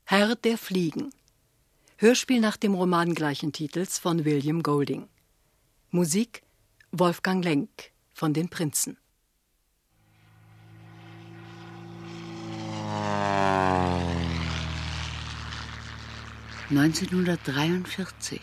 Herr der Fliegen. Hörspiel nach dem Roman gleichen Titels von William Golding. Musik Wolfgang Lenk von den Prinzen. (1943)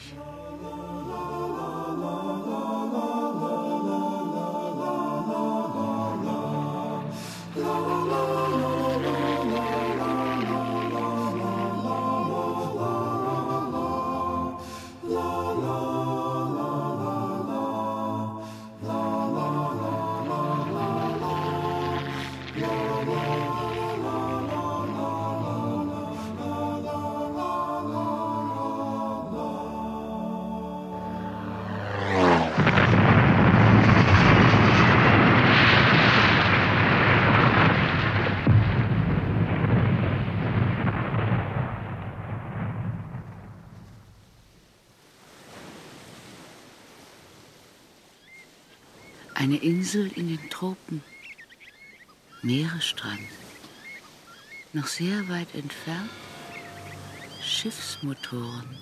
Eine Insel in den Tropen, Meeresstrand. Noch sehr weit entfernt Schiffsmotoren.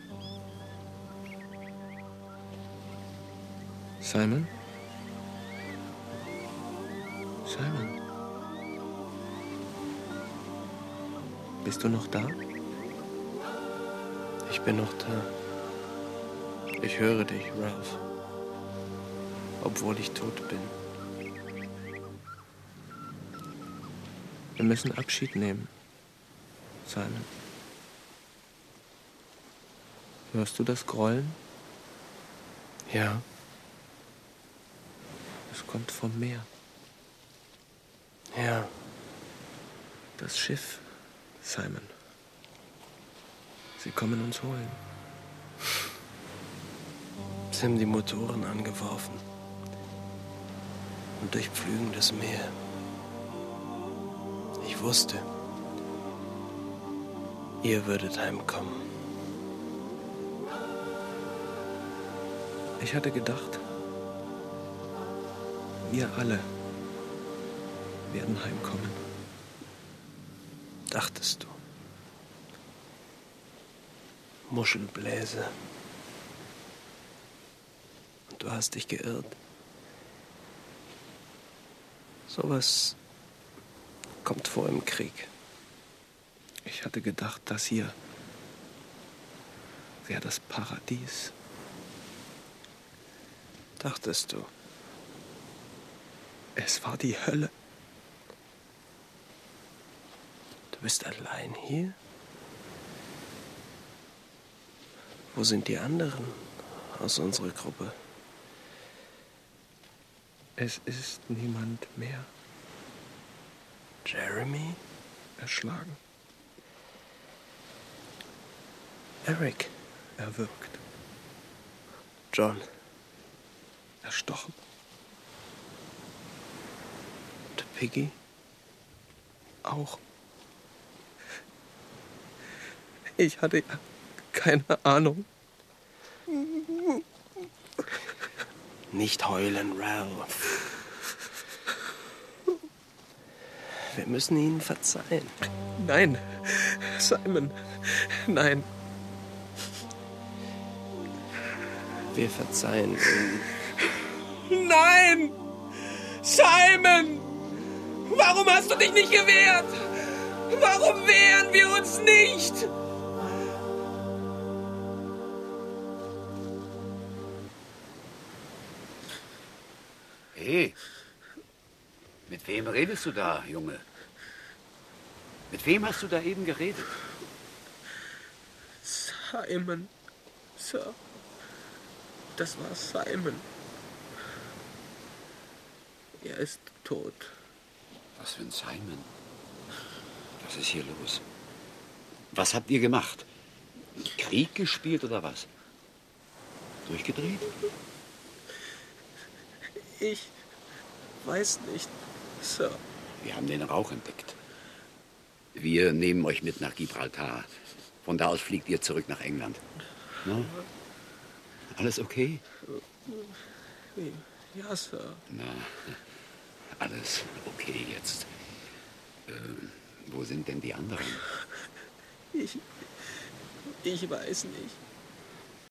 Simon? Simon? Bist du noch da? Ich bin noch da. Ich höre dich, Ralph. Obwohl ich tot bin. Wir müssen Abschied nehmen, Simon. Hörst du das Grollen? Ja. Es kommt vom Meer. Ja. Das Schiff, Simon. Sie kommen uns holen. Sie haben die Motoren angeworfen und durchpflügen das Meer. Ich wusste, ihr würdet heimkommen. Ich hatte gedacht, wir alle werden heimkommen. Dachtest du? Muschelbläse. Und du hast dich geirrt. Sowas kommt vor im Krieg. Ich hatte gedacht, das hier wäre das Paradies. Dachtest du? Es war die Hölle. Du bist allein hier? Wo sind die anderen aus unserer Gruppe? Es ist niemand mehr. Jeremy? Erschlagen. Eric? Erwürgt. John? Erstochen. Und Piggy? Auch. Ich hatte ja keine Ahnung. Nicht heulen, Ralph. Wir müssen ihnen verzeihen. Nein, Simon, nein. Wir verzeihen ihnen. Nein! Simon! Warum hast du dich nicht gewehrt? Warum wehren wir uns nicht? Hey, mit wem redest du da, Junge? Mit wem hast du da eben geredet? Simon, Sir. Das war Simon. Er ist tot. Was für ein Simon? Was ist hier los? Was habt ihr gemacht? Krieg gespielt oder was? Durchgedreht? Ich weiß nicht, Sir. Wir haben den Rauch entdeckt. Wir nehmen euch mit nach Gibraltar. Von da aus fliegt ihr zurück nach England. No? Alles okay? Ja, Sir. Na, alles okay jetzt. Wo sind denn die anderen? Ich weiß nicht.